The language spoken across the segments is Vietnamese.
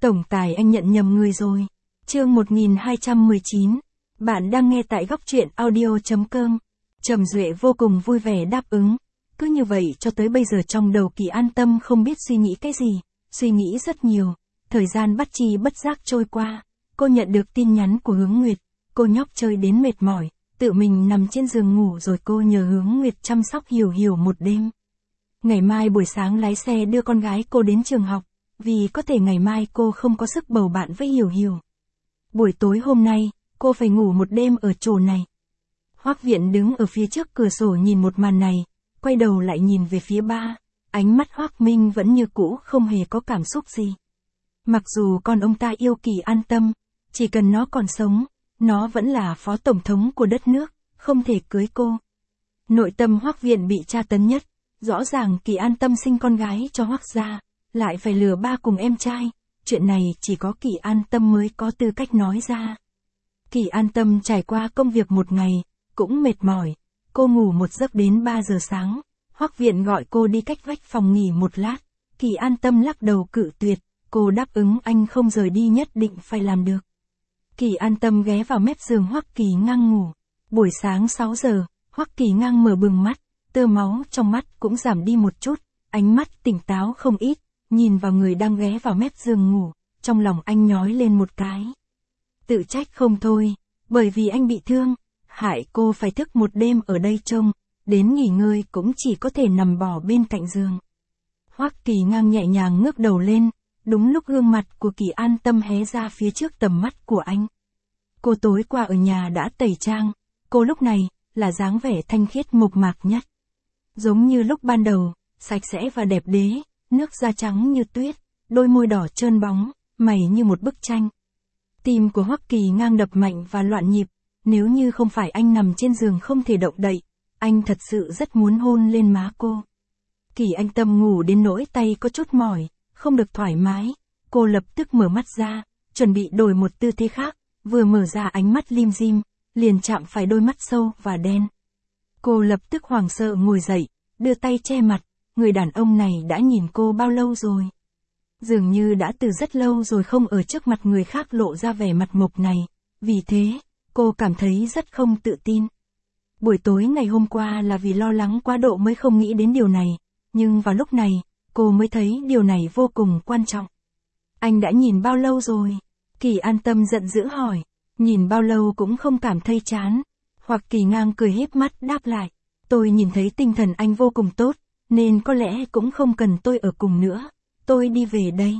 Tổng tài anh nhận nhầm người rồi. Chương 1219. Bạn đang nghe tại góc truyện audio.com. Trầm Duệ vô cùng vui vẻ đáp ứng. Cứ như vậy cho tới bây giờ trong đầu Kỳ An Tâm không biết suy nghĩ cái gì, suy nghĩ rất nhiều. Thời gian bất chi bất giác trôi qua. Cô nhận được tin nhắn của Hướng Nguyệt. Cô nhóc chơi đến mệt mỏi, tự mình nằm trên giường ngủ rồi cô nhờ Hướng Nguyệt chăm sóc Hiểu Hiểu một đêm. Ngày mai buổi sáng lái xe đưa con gái cô đến trường học, vì có thể ngày mai cô không có sức bầu bạn với Hiểu Hiểu. Buổi tối hôm nay, cô phải ngủ một đêm ở chỗ này. Hoắc Viện đứng ở phía trước cửa sổ nhìn một màn này, quay đầu lại nhìn về phía ba, ánh mắt Hoắc Minh vẫn như cũ không hề có cảm xúc gì. Mặc dù con ông ta yêu Kỳ An Tâm, chỉ cần nó còn sống, nó vẫn là phó tổng thống của đất nước, không thể cưới cô. Nội tâm Hoắc Viện bị tra tấn nhất, rõ ràng Kỳ An Tâm sinh con gái cho Hoắc gia, lại phải lừa ba cùng em trai, chuyện này chỉ có Kỳ An Tâm mới có tư cách nói ra. Kỳ An Tâm trải qua công việc một ngày, cũng mệt mỏi, cô ngủ một giấc đến 3 giờ sáng, Hoắc Viện gọi cô đi cách vách phòng nghỉ một lát, Kỳ An Tâm lắc đầu cự tuyệt, cô đáp ứng anh không rời đi nhất định phải làm được. Kỳ An Tâm ghé vào mép giường Hoắc Kỳ Ngang ngủ, buổi sáng 6 giờ, Hoắc Kỳ Ngang mở bừng mắt, tơ máu trong mắt cũng giảm đi một chút, ánh mắt tỉnh táo không ít, nhìn vào người đang ghé vào mép giường ngủ, trong lòng anh nhói lên một cái. Tự trách không thôi, bởi vì anh bị thương, hại cô phải thức một đêm ở đây trông, đến nghỉ ngơi cũng chỉ có thể nằm bò bên cạnh giường. Hoắc Kỳ Ngang nhẹ nhàng ngước đầu lên, đúng lúc gương mặt của Kỳ An Tâm hé ra phía trước tầm mắt của anh. Cô tối qua ở nhà đã tẩy trang, cô lúc này là dáng vẻ thanh khiết mộc mạc nhất. Giống như lúc ban đầu, sạch sẽ và đẹp đẽ, nước da trắng như tuyết, đôi môi đỏ trơn bóng, mày như một bức tranh. Tim của Hoắc Kỳ Ngang đập mạnh và loạn nhịp, nếu như không phải anh nằm trên giường không thể động đậy, anh thật sự rất muốn hôn lên má cô. Kỳ An Tâm ngủ đến nỗi tay có chút mỏi, không được thoải mái, cô lập tức mở mắt ra, chuẩn bị đổi một tư thế khác, vừa mở ra ánh mắt lim dim, liền chạm phải đôi mắt sâu và đen. Cô lập tức hoảng sợ ngồi dậy, đưa tay che mặt, người đàn ông này đã nhìn cô bao lâu rồi? Dường như đã từ rất lâu rồi không ở trước mặt người khác lộ ra vẻ mặt mộc này, vì thế, cô cảm thấy rất không tự tin. Buổi tối ngày hôm qua là vì lo lắng quá độ mới không nghĩ đến điều này, nhưng vào lúc này, cô mới thấy điều này vô cùng quan trọng. Anh đã nhìn bao lâu rồi? Kỳ An Tâm giận dữ hỏi, nhìn bao lâu cũng không cảm thấy chán. Hoặc Kỳ Ngang cười híp mắt đáp lại, tôi nhìn thấy tinh thần anh vô cùng tốt, nên có lẽ cũng không cần tôi ở cùng nữa, tôi đi về đây.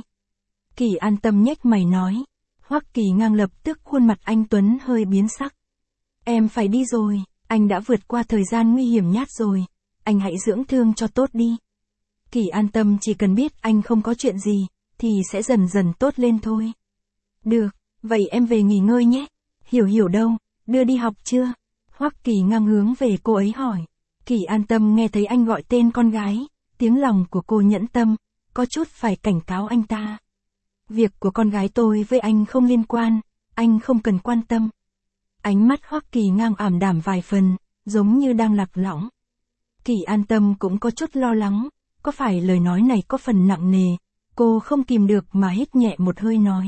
Kỳ An Tâm nhếch mày nói, Hoắc Kỳ Ngang lập tức khuôn mặt anh tuấn hơi biến sắc. Em phải đi rồi, anh đã vượt qua thời gian nguy hiểm nhất rồi, anh hãy dưỡng thương cho tốt đi. Kỳ An Tâm chỉ cần biết anh không có chuyện gì, thì sẽ dần dần tốt lên thôi. Được, vậy em về nghỉ ngơi nhé. Hiểu Hiểu đâu, đưa đi học chưa? Hoắc Kỳ Ngang hướng về cô ấy hỏi. Kỳ An Tâm nghe thấy anh gọi tên con gái, tiếng lòng của cô nhẫn tâm, có chút phải cảnh cáo anh ta. Việc của con gái tôi với anh không liên quan, anh không cần quan tâm. Ánh mắt Hoắc Kỳ Ngang ảm đạm vài phần, giống như đang lạc lõng. Kỳ An Tâm cũng có chút lo lắng, có phải lời nói này có phần nặng nề, cô không kìm được mà hít nhẹ một hơi nói.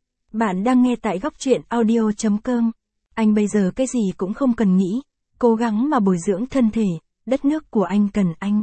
Bạn đang nghe tại góc truyện audio.com. Anh bây giờ cái gì cũng không cần nghĩ, cố gắng mà bồi dưỡng thân thể, đất nước của anh cần anh.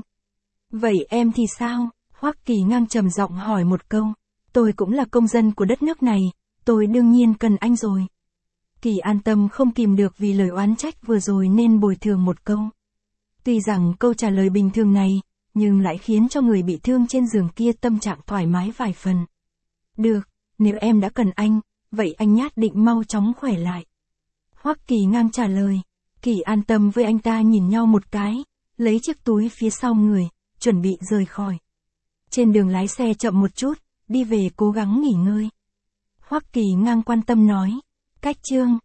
Vậy em thì sao? Hoắc Kỳ Ngang trầm giọng hỏi một câu. Tôi cũng là công dân của đất nước này, tôi đương nhiên cần anh rồi. Kỳ An Tâm không kìm được vì lời oán trách vừa rồi nên bồi thường một câu. Tuy rằng câu trả lời bình thường này, nhưng lại khiến cho người bị thương trên giường kia tâm trạng thoải mái vài phần. Được, nếu em đã cần anh, vậy anh nhất định mau chóng khỏe lại. Hoắc Kỳ Ngang trả lời. Kỳ An Tâm với anh ta nhìn nhau một cái, lấy chiếc túi phía sau người, chuẩn bị rời khỏi. Trên đường lái xe chậm một chút, đi về cố gắng nghỉ ngơi. Hoắc Kỳ Ngang quan tâm nói. Cách chương